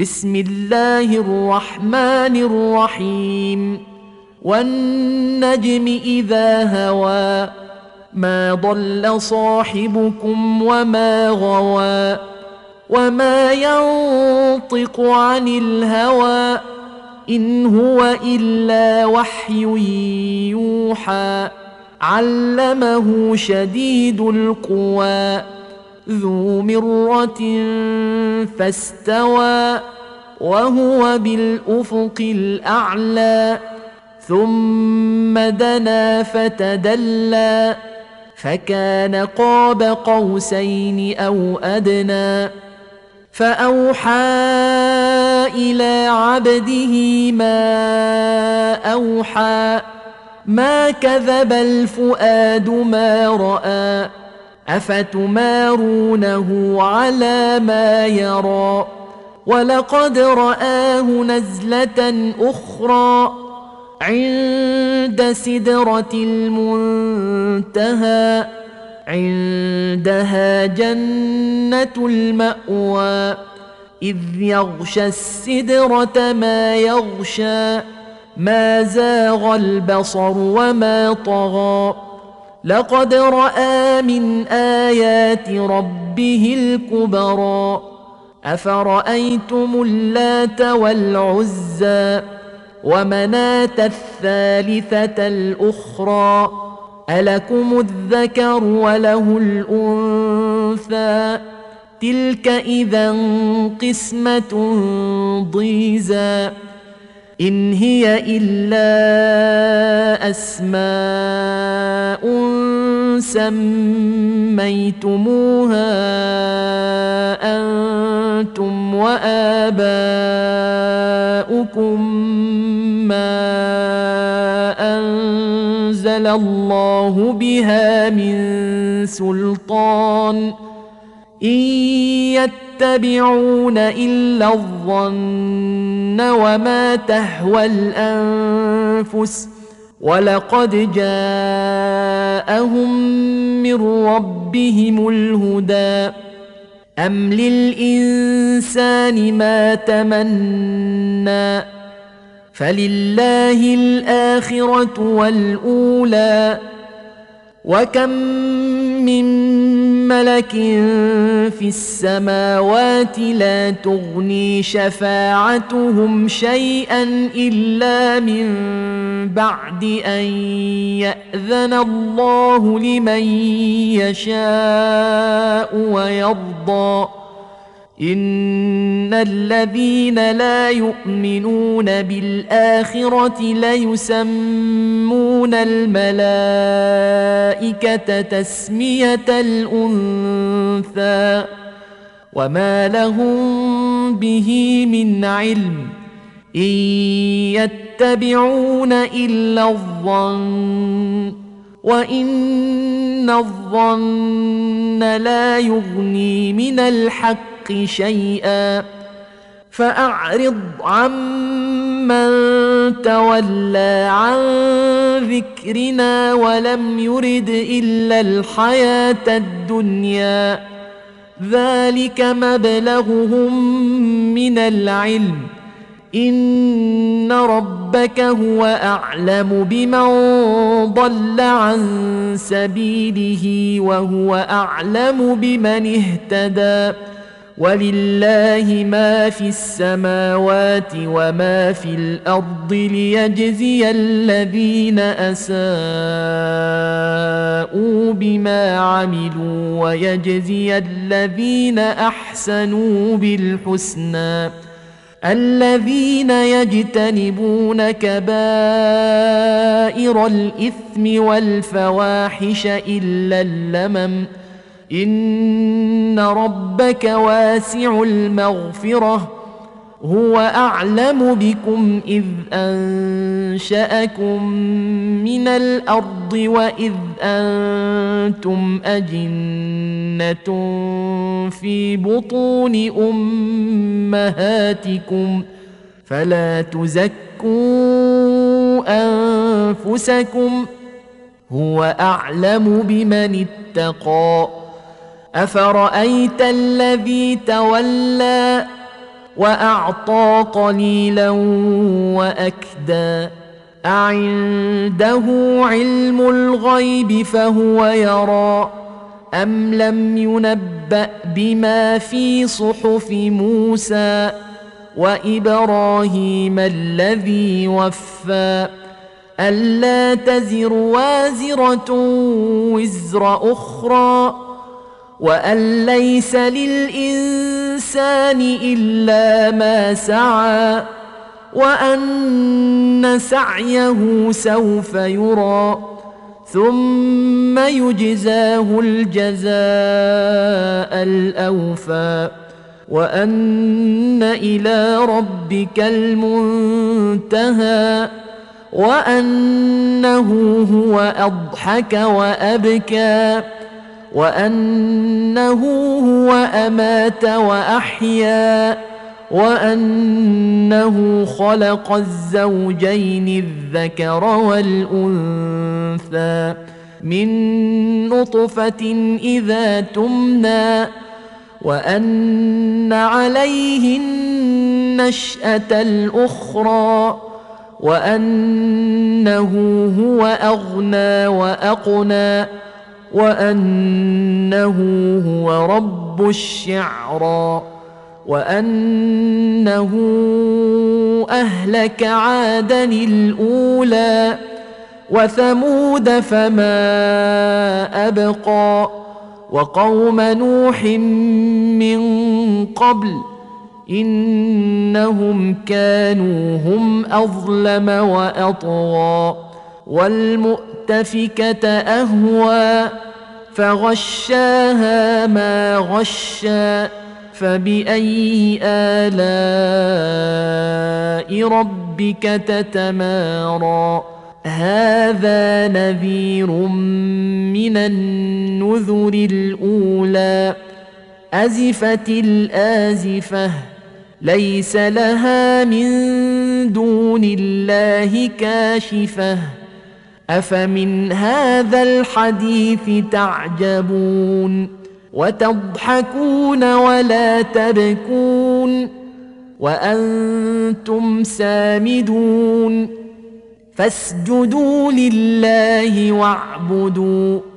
بسم الله الرحمن الرحيم والنجم إذا هوى ما ضل صاحبكم وما غوى وما ينطق عن الهوى إن هو إلا وحي يوحى علمه شديد القوى ذو مرة فاستوى وهو بالأفق الأعلى ثم دنا فتدلى فكان قاب قوسين أو أدنى فأوحى إلى عبده ما أوحى ما كذب الفؤاد ما رأى أفتمارونه على ما يرى ولقد رآه نزلة أخرى عند سدرة المنتهى عندها جنة المأوى إذ يغشى السدرة ما يغشى ما زاغ البصر وما طغى لقد رأى من آيات ربه الكبرى أفرأيتم اللات والعزى ومناة الثالثة الأخرى ألكم الذكر وله الأنثى تلك إذا قسمة ضيزى إن هي إلا أسماء سميتموها أنتم وآباؤكم ما أنزل الله بها من سلطان إن يتبعون إلا الظن وما تهوى الأنفس ولقد جاءهم من ربهم الهدى أم للإنسان ما تمنى فلله الآخرة والأولى وكم من ملك في السماوات لا تغني شفاعتهم شيئا إلا من بعد أن يأذن الله لمن يشاء ويرضى إن الذين لا يؤمنون بالآخرة ليسمون الملائكة تسمية الأنثى وما لهم به من علم إن يتبعون إلا الظن وإن الظن لا يغني من الحق شيئا فأعرض عمن تولى عن ذكرنا ولم يرد إلا الحياة الدنيا ذلك مبلغهم من العلم إن ربك هو أعلم بمن ضل عن سبيله وهو أعلم بمن اهتدى ولله ما في السماوات وما في الأرض ليجزي الذين أساءوا بما عملوا ويجزي الذين أحسنوا بالحسنى الذين يجتنبون كبائر الإثم والفواحش إلا اللمم إن ربك واسع المغفرة هو أعلم بكم إذ أنشأكم من الأرض وإذ أنتم أجنة في بطون أمهاتكم فلا تزكوا أنفسكم هو أعلم بمن اتقى أفرأيت الذي تولى وأعطى قليلا وأكدى أعنده علم الغيب فهو يرى أم لم ينبأ بما في صحف موسى وإبراهيم الذي وفى ألا تزر وازرة وزر أخرى وأن ليس للإنسان إلا ما سعى وأن سعيه سوف يرى ثم يجزاه الجزاء الأوفى وأن إلى ربك المنتهى وأنه هو أضحك وأبكى وأنه هو أمات وأحيا وأنه خلق الزوجين الذكر والأنثى من نطفة إذا تمنى وأن عليه النشأة الأخرى وأنه هو أغنى وأقنى وأنه هو رب الشعرى وأنه أهلك عادا الأولى وثمود فما أبقى وقوم نوح من قبل إنهم كانوا هم أظلم وأطغى والمؤتفكة أهوى فغشاها ما غشى فبأي آلاء ربك تتمارى هذا نذير من النذر الأولى أزفت الآزفة ليس لها من دون الله كاشفة أفمن هذا الحديث تعجبون وتضحكون ولا تبكون وأنتم سامدون فاسجدوا لله واعبدوا